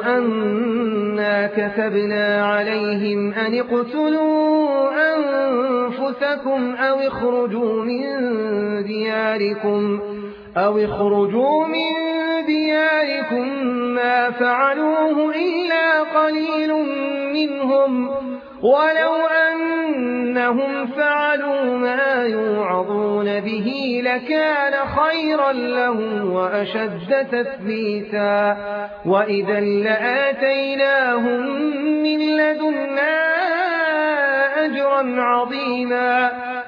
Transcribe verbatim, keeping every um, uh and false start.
أنا كتبنا عليهم أن اقتلوا أنفسكم أو اخرجوا من دياركم أو اخرجوا من دياركم ما فعلوه إلا قليل منهم ولو أنهم فعلوا ما يوعظون به لكان خيرا لهم وأشد تثبيتا وإذا لآتيناهم من لدنا أجرا عظيما